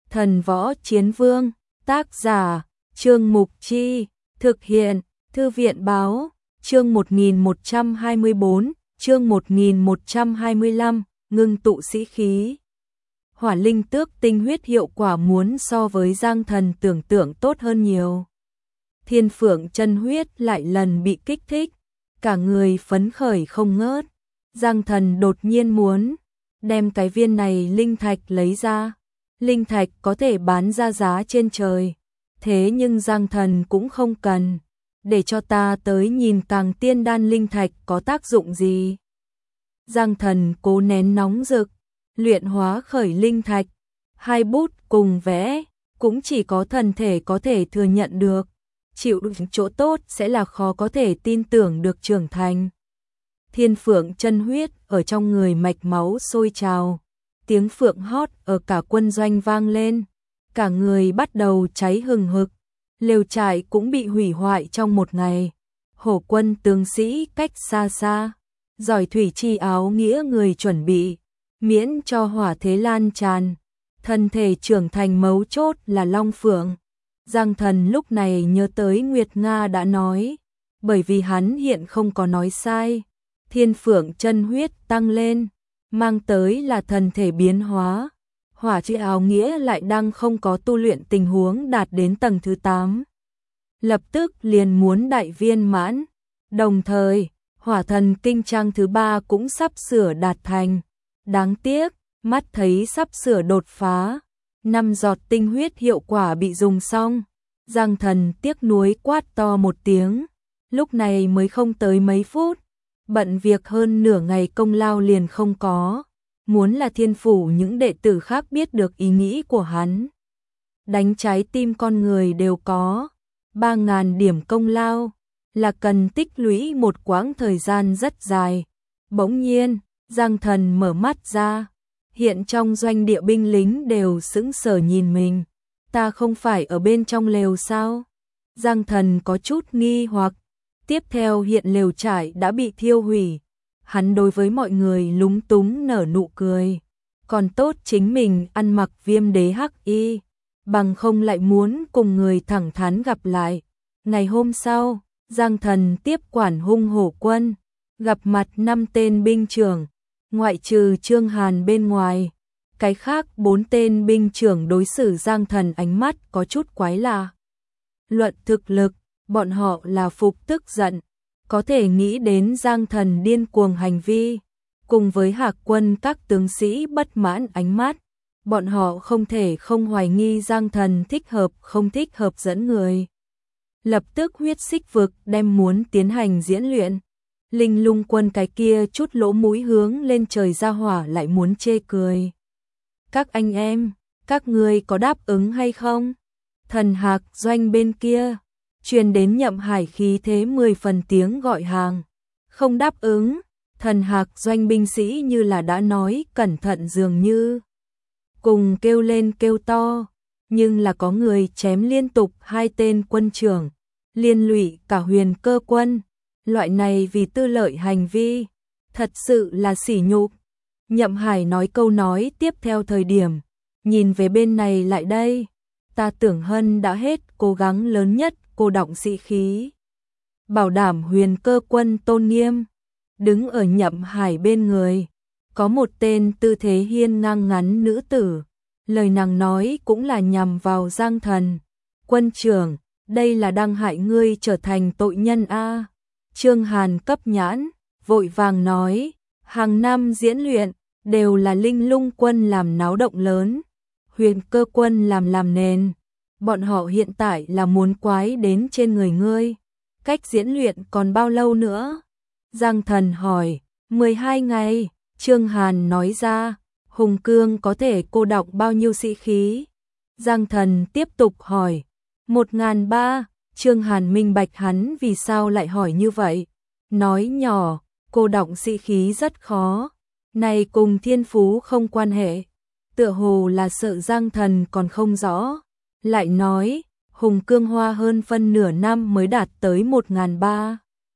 Thần Võ Chiến Vương, tác giả, Trương Mục Chi, thực hiện, Thư viện Báo, chương 1124, chương 1125, ngưng tụ sĩ khí. Hỏa linh tước tinh huyết hiệu quả muốn so với Giang Thần tưởng tượng tốt hơn nhiều. Thiên Phượng chân huyết lại lần bị kích thích, cả người phấn khởi không ngớt. Giang Thần đột nhiên muốn đem cái viên này linh thạch lấy ra. Linh thạch có thể bán ra giá trên trời, thế nhưng Giang Thần cũng không cần. Để cho ta tới nhìn Càng Tiên Đan linh thạch có tác dụng gì. Giang Thần cố nén nóng rực, luyện hóa khởi linh thạch, hai bút cùng vẽ, cũng chỉ có thần thể có thể thừa nhận được, chịu được chỗ tốt sẽ là khó có thể tin tưởng được trưởng thành. Thiên Phượng chân huyết ở trong người mạch máu sôi trào, tiếng phượng hót ở cả quân doanh vang lên, cả người bắt đầu cháy hừng hực, lều trại cũng bị hủy hoại trong một ngày. Hổ quân tướng sĩ cách xa xa, giỏi thủy chi áo nghĩa người chuẩn bị, miễn cho hỏa thế lan tràn. Thân thể trưởng thành mấu chốt là Long Phượng. Giang Thần lúc này nhớ tới Nguyệt Nga đã nói, bởi vì hắn hiện không có nói sai. Thiên Phượng chân huyết tăng lên, mang tới là thần thể biến hóa. Hỏa chi áo nghĩa lại đang không có tu luyện tình huống đạt đến tầng thứ 8. Lập tức liền muốn đại viên mãn, đồng thời, hỏa thần kinh trang thứ 3 cũng sắp sửa đạt thành. Đáng tiếc, mắt thấy sắp sửa đột phá, 5 giọt tinh huyết hiệu quả bị dùng xong. Giang Thần tiếc nuối quát to một tiếng, lúc này mới không tới mấy phút, bận việc hơn nửa ngày công lao liền không có. Muốn là Thiên phủ những đệ tử khác biết được ý nghĩ của hắn, đánh trái tim con người đều có. 3.000 điểm công lao là cần tích lũy một quãng thời gian rất dài. Bỗng nhiên, Giang Thần mở mắt ra, hiện trong doanh địa binh lính đều sững sờ nhìn mình. Ta không phải ở bên trong lều sao? Giang Thần có chút nghi hoặc. Tiếp theo hiện lều trại đã bị thiêu hủy. Hắn đối với mọi người lúng túng nở nụ cười. Còn tốt chính mình ăn mặc Viêm Đế hắc y, bằng không lại muốn cùng người thẳng thắn gặp lại. Ngày hôm sau, Giang Thần tiếp quản Hung Hổ quân, gặp mặt 5 tên binh trưởng, ngoại trừ Trương Hàn bên ngoài. Cái khác 4 tên binh trưởng đối xử Giang Thần ánh mắt có chút quái lạ. Luận thực lực, bọn họ là phục tức giận, có thể nghĩ đến Giang Thần điên cuồng hành vi, cùng với Hạc quân các tướng sĩ bất mãn ánh mắt, bọn họ không thể không hoài nghi Giang Thần thích hợp không thích hợp dẫn người. Lập tức huyết xích vực đem muốn tiến hành diễn luyện. Linh Lung quân cái kia chút lỗ mũi hướng lên trời ra hỏa lại muốn chê cười. Các anh em, các ngươi có đáp ứng hay không? Thần Hạc doanh bên kia truyền đến Nhậm Hải khí thế 10 phần tiếng gọi hàng. Không đáp ứng. Thần Hạc doanh binh sĩ như là đã nói cẩn thận dường như cùng kêu lên kêu to, nhưng là có người chém liên tục 2 tên quân trưởng, liên lụy cả Huyền Cơ quân. Loại này vì tư lợi hành vi, thật sự là sỉ nhục. Nhậm Hải nói câu nói tiếp theo thời điểm, nhìn về bên này lại đây, ta tưởng Hân đã hết cố gắng lớn nhất cô động sĩ khí, bảo đảm Huyền Cơ quân tôn nghiêm. Đứng ở Nhậm Hải bên người, có một tên tư thế hiên ngang ngắn nữ tử, lời nàng nói cũng là nhằm vào Giang Thần. Quân trưởng, đây là đang hại ngươi trở thành tội nhân a. Trương Hàn cấp nhãn, vội vàng nói, hàng năm diễn luyện, đều là Linh Lung quân làm náo động lớn, Huyền Cơ quân làm nền, bọn họ hiện tại là muốn quái đến trên người ngươi. Cách diễn luyện còn bao lâu nữa? Giang Thần hỏi. 12 ngày, Trương Hàn nói ra. Hùng Cương có thể cô đọng bao nhiêu sĩ khí? Giang Thần tiếp tục hỏi. 1.300. Trương Hàn minh bạch hắn vì sao lại hỏi như vậy. Nói nhỏ, cô đọng sĩ khí rất khó. Này cùng thiên phú không quan hệ. Tựa hồ là sợ Giang Thần còn không rõ. Lại nói, Hùng Cương hoa hơn phân nửa năm mới đạt tới 1.300.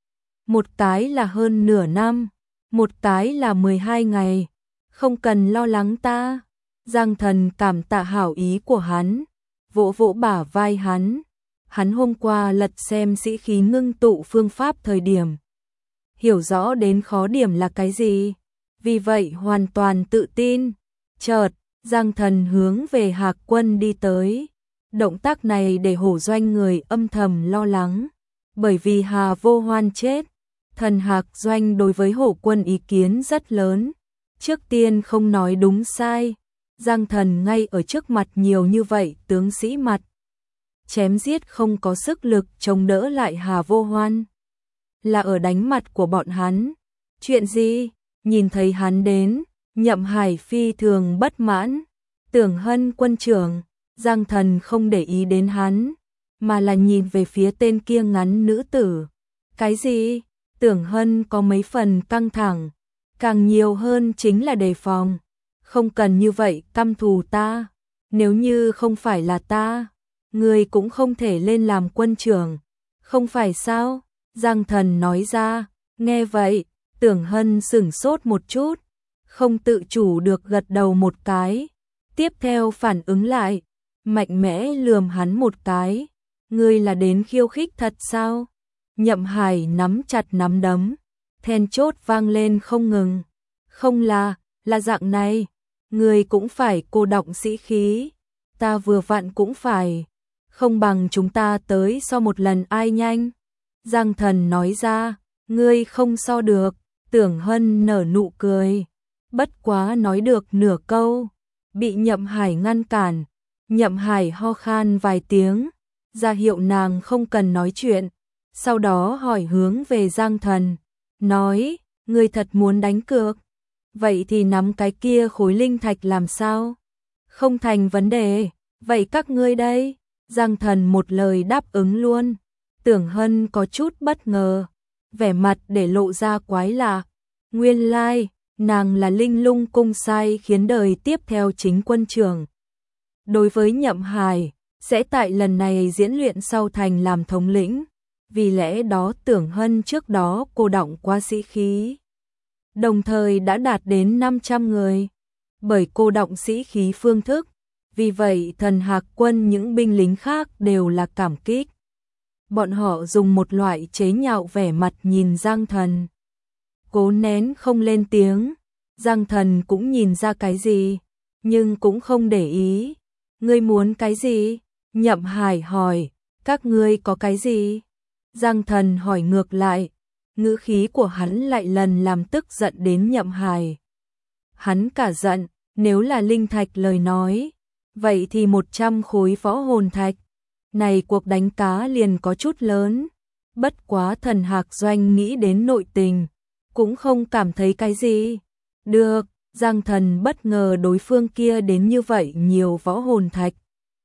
Một cái là hơn nửa năm, một cái là 12 ngày. Không cần lo lắng ta. Giang Thần cảm tạ hảo ý của hắn, vỗ vỗ bả vai hắn. Hắn hôm qua lật xem sĩ khí ngưng tụ phương pháp thời điểm, hiểu rõ đến khó điểm là cái gì, vì vậy hoàn toàn tự tin. Chợt, Giang Thần hướng về Hạc Quân đi tới. Động tác này để Hổ Doanh người âm thầm lo lắng, bởi vì Hà Vô Hoan chết, Thần Hạc Doanh đối với Hổ Quân ý kiến rất lớn. Trước tiên không nói đúng sai, Giang Thần ngay ở trước mặt nhiều như vậy tướng sĩ mặt chém giết không có sức lực chống đỡ lại Hà Vô Hoan, là ở đánh mặt của bọn hắn. Chuyện gì? Nhìn thấy hắn đến, Nhậm Hải phi thường bất mãn. Tưởng Hân quân trưởng. Giang Thần không để ý đến hắn, mà là nhìn về phía tên kia ngắn nữ tử. Cái gì? Tưởng Hân có mấy phần căng thẳng, càng nhiều hơn chính là đề phòng. Không cần như vậy căm thù ta, nếu như không phải là ta, người cũng không thể lên làm quân trưởng, không phải sao? Giang Thần nói ra. Nghe vậy, Tưởng Hân sửng sốt một chút, không tự chủ được gật đầu một cái, tiếp theo phản ứng lại, mạnh mẽ lườm hắn một cái. Ngươi là đến khiêu khích thật sao? Nhậm Hải nắm chặt nắm đấm, then chốt vang lên không ngừng. Không là dạng này, ngươi cũng phải cô động sĩ khí, ta vừa vặn cũng phải, không bằng chúng ta tới so một lần ai nhanh. Giang Thần nói ra. Ngươi không so được. Tưởng Hân nở nụ cười, bất quá nói được nửa câu, bị Nhậm Hải ngăn cản. Nhậm Hải ho khan vài tiếng, ra hiệu nàng không cần nói chuyện, sau đó hỏi hướng về Giang Thần, nói, ngươi thật muốn đánh cược? Vậy thì nắm cái kia khối linh thạch làm sao? Không thành vấn đề, vậy các ngươi đây? Giang Thần một lời đáp ứng luôn. Tưởng Hân có chút bất ngờ, vẻ mặt để lộ ra quái lạ. Nguyên lai, nàng là Linh Lung cung sai khiến đời tiếp theo chính quân trưởng. Đối với Nhậm Hải, sẽ tại lần này diễn luyện sau thành làm thống lĩnh, vì lẽ đó Tưởng Hân trước đó cô động qua sĩ khí, đồng thời đã đạt đến 500 người. Bởi cô động sĩ khí phương thức, vì vậy Thần Hạc quân những binh lính khác đều là cảm kích. Bọn họ dùng một loại chế nhạo vẻ mặt nhìn Giang Thần, cố nén không lên tiếng. Giang Thần cũng nhìn ra cái gì, nhưng cũng không để ý. Ngươi muốn cái gì? Nhậm Hải hỏi. Các ngươi có cái gì? Giang Thần hỏi ngược lại. Ngữ khí của hắn lại lần làm tức giận đến Nhậm Hải. Hắn cả giận, nếu là linh thạch lời nói, vậy thì 100 khối võ hồn thạch. Này cuộc đánh cá liền có chút lớn. Bất quá Thần Hạc Doanh nghĩ đến nội tình, cũng không cảm thấy cái gì. Được, Giang Thần bất ngờ đối phương kia đến như vậy nhiều võ hồn thạch.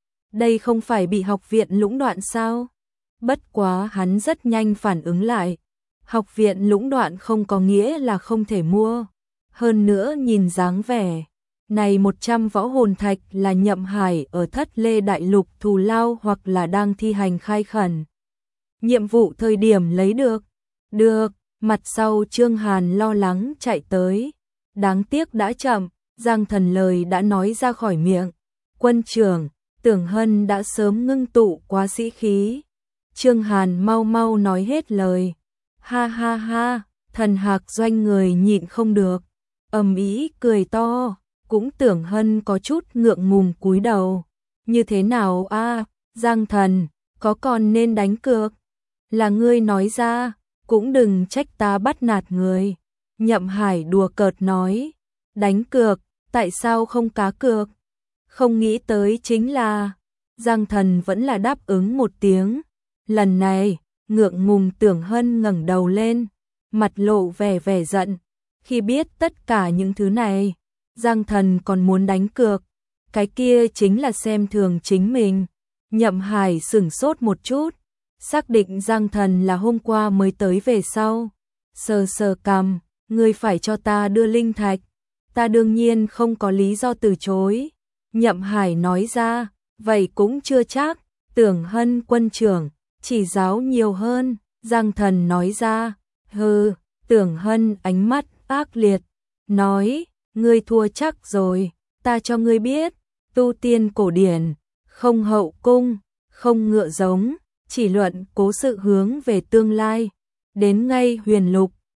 Đây không phải bị học viện lũng đoạn sao? Bất quá hắn rất nhanh phản ứng lại. Học viện lũng đoạn không có nghĩa là không thể mua. Hơn nữa nhìn dáng vẻ, này 100 võ hồn thạch là Nhậm Hải ở Thất Lê Đại Lục thù lao hoặc là đang thi hành khai khẩn nhiệm vụ thời điểm lấy được. Được, mặt sau Trương Hàn lo lắng chạy tới. Đáng tiếc đã chậm, Giang Thần lời đã nói ra khỏi miệng. Quân trưởng, Tưởng Hân đã sớm ngưng tụ quá sĩ khí. Trương Hàn mau mau nói hết lời. Ha ha ha, Thần Hạc Doanh người nhịn không được, ầm ĩ cười to. Cũng Tưởng Hân có chút ngượng ngùng cúi đầu. Như thế nào a? Giang Thần, có còn nên đánh cược? Là ngươi nói ra, cũng đừng trách ta bắt nạt người. Nhậm Hải đùa cợt nói. Đánh cược, tại sao không cá cược? Không nghĩ tới chính là... Giang Thần vẫn là đáp ứng một tiếng. Lần này, ngượng ngùng Tưởng Hân ngẩng đầu lên, mặt lộ vẻ giận. Khi biết tất cả những thứ này, Giang Thần còn muốn đánh cược, cái kia chính là xem thường chính mình. Nhậm Hải sửng sốt một chút, xác định Giang Thần là hôm qua mới tới về sau. Sờ sờ cằm, ngươi phải cho ta đưa linh thạch, ta đương nhiên không có lý do từ chối. Nhậm Hải nói ra, vậy cũng chưa chắc, Tưởng Hân quân trưởng, chỉ giáo nhiều hơn. Giang Thần nói ra, hừ. Tưởng Hân ánh mắt ác liệt, nói, ngươi thua chắc rồi, ta cho ngươi biết, tu tiên cổ điển, không hậu cung, không ngựa giống, chỉ luận cố sự hướng về tương lai. Đến ngay huyền lục,